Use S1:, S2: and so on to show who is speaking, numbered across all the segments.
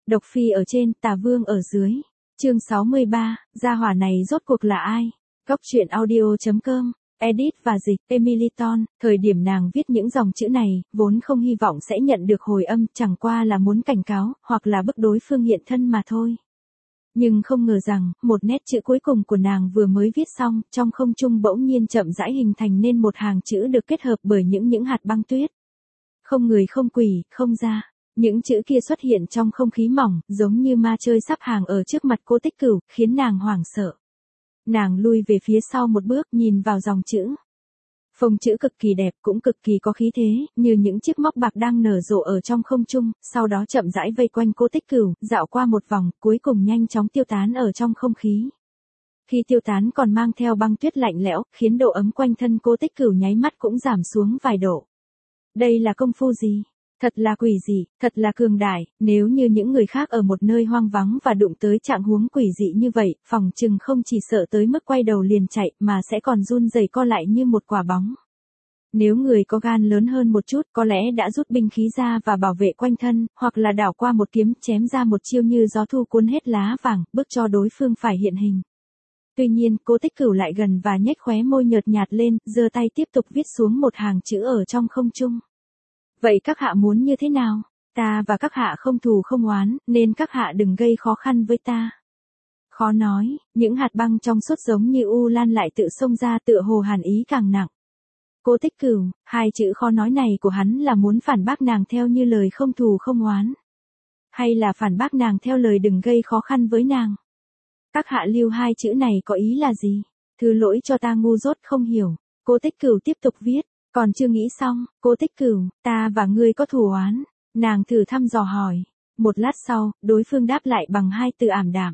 S1: Độc phi ở trên, tà vương ở dưới. Chương 63, gia hỏa này rốt cuộc là ai? Góc truyện audio.com, edit và dịch, Emily Ton, thời điểm nàng viết những dòng chữ này, vốn không hy vọng sẽ nhận được hồi âm, chẳng qua là muốn cảnh cáo, hoặc là bức đối phương hiện thân mà thôi. Nhưng không ngờ rằng, một nét chữ cuối cùng của nàng vừa mới viết xong, trong không trung bỗng nhiên chậm rãi hình thành nên một hàng chữ được kết hợp bởi những hạt băng tuyết. Không người không quỷ, không ra. Những chữ kia xuất hiện trong không khí mỏng, giống như ma chơi sắp hàng ở trước mặt Cố Tích Cửu, khiến nàng hoảng sợ. Nàng lui về phía sau một bước, nhìn vào dòng chữ. Phông chữ cực kỳ đẹp, cũng cực kỳ có khí thế, như những chiếc móc bạc đang nở rộ ở trong không trung, sau đó chậm rãi vây quanh Cố Tích Cửu, dạo qua một vòng, cuối cùng nhanh chóng tiêu tán ở trong không khí. Khi tiêu tán còn mang theo băng tuyết lạnh lẽo, khiến độ ấm quanh thân Cố Tích Cửu nháy mắt cũng giảm xuống vài độ. Đây là công phu gì? Thật là quỷ dị, thật là cường đại, nếu như những người khác ở một nơi hoang vắng và đụng tới trạng huống quỷ dị như vậy, phòng chừng không chỉ sợ tới mức quay đầu liền chạy mà sẽ còn run rẩy co lại như một quả bóng. Nếu người có gan lớn hơn một chút có lẽ đã rút binh khí ra và bảo vệ quanh thân, hoặc là đảo qua một kiếm chém ra một chiêu như gió thu cuốn hết lá vàng, bức cho đối phương phải hiện hình. Tuy nhiên, Cố Tích Cửu lại gần và nhếch khóe môi nhợt nhạt lên, giơ tay tiếp tục viết xuống một hàng chữ ở trong không trung. Vậy các hạ muốn như thế nào? Ta và các hạ không thù không oán, nên các hạ đừng gây khó khăn với ta. Khó nói, những hạt băng trong suốt giống như u lan lại tự xông ra, tựa hồ hàn ý càng nặng. Cố Tích Cửu, hai chữ khó nói này của hắn là muốn phản bác nàng theo như lời không thù không oán, hay là phản bác nàng theo lời đừng gây khó khăn với nàng? Các hạ lưu hai chữ này có ý là gì? Thứ lỗi cho ta ngu dốt không hiểu. Cố Tích Cửu tiếp tục viết. Còn chưa nghĩ xong, Cố Tích Cửu, ta và ngươi có thù oán? Nàng thử thăm dò hỏi. Một lát sau, đối phương đáp lại bằng hai từ ảm đạm.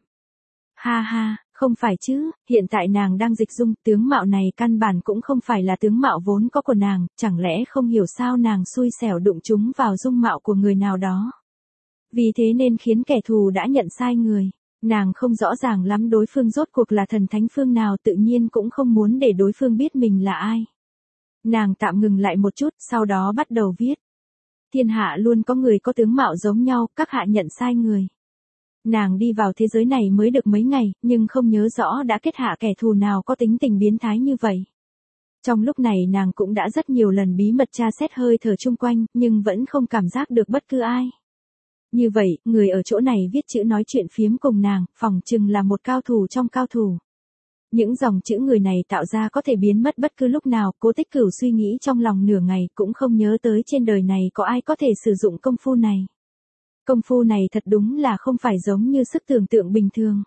S1: Ha ha, không phải chứ, hiện tại nàng đang dịch dung, tướng mạo này căn bản cũng không phải là tướng mạo vốn có của nàng, chẳng lẽ không hiểu sao nàng xui xẻo đụng chúng vào dung mạo của người nào đó. Vì thế nên khiến kẻ thù đã nhận sai người. Nàng không rõ ràng lắm đối phương rốt cuộc là thần thánh phương nào, tự nhiên cũng không muốn để đối phương biết mình là ai. Nàng tạm ngừng lại một chút, sau đó bắt đầu viết. Thiên hạ luôn có người có tướng mạo giống nhau, các hạ nhận sai người. Nàng đi vào thế giới này mới được mấy ngày, nhưng không nhớ rõ đã kết hạ kẻ thù nào có tính tình biến thái như vậy. Trong lúc này nàng cũng đã rất nhiều lần bí mật tra xét hơi thở chung quanh, nhưng vẫn không cảm giác được bất cứ ai. Như vậy, người ở chỗ này viết chữ nói chuyện phiếm cùng nàng, phỏng chừng là một cao thủ trong cao thủ. Những dòng chữ người này tạo ra có thể biến mất bất cứ lúc nào, Cố Tích Cửu suy nghĩ trong lòng nửa ngày cũng không nhớ tới trên đời này có ai có thể sử dụng công phu này. Công phu này thật đúng là không phải giống như sức tưởng tượng bình thường.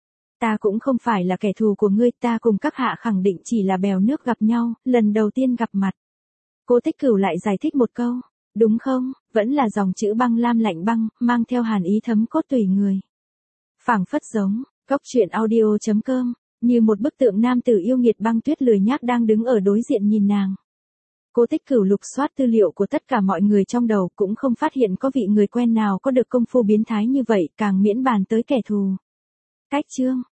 S1: Ta cũng không phải là kẻ thù của ngươi, ta cùng các hạ khẳng định chỉ là bèo nước gặp nhau, lần đầu tiên gặp mặt. Cố Tích Cửu lại giải thích một câu, đúng không, vẫn là dòng chữ băng lam lạnh băng, mang theo hàn ý thấm cốt tủy người. Phảng phất giống, góc truyện audio.com. Như một bức tượng nam tử yêu nghiệt băng tuyết lười nhác đang đứng ở đối diện nhìn nàng. Cố Tích Cửu lục soát tư liệu của tất cả mọi người trong đầu, cũng không phát hiện có vị người quen nào có được công phu biến thái như vậy, càng miễn bàn tới kẻ thù. Cách chương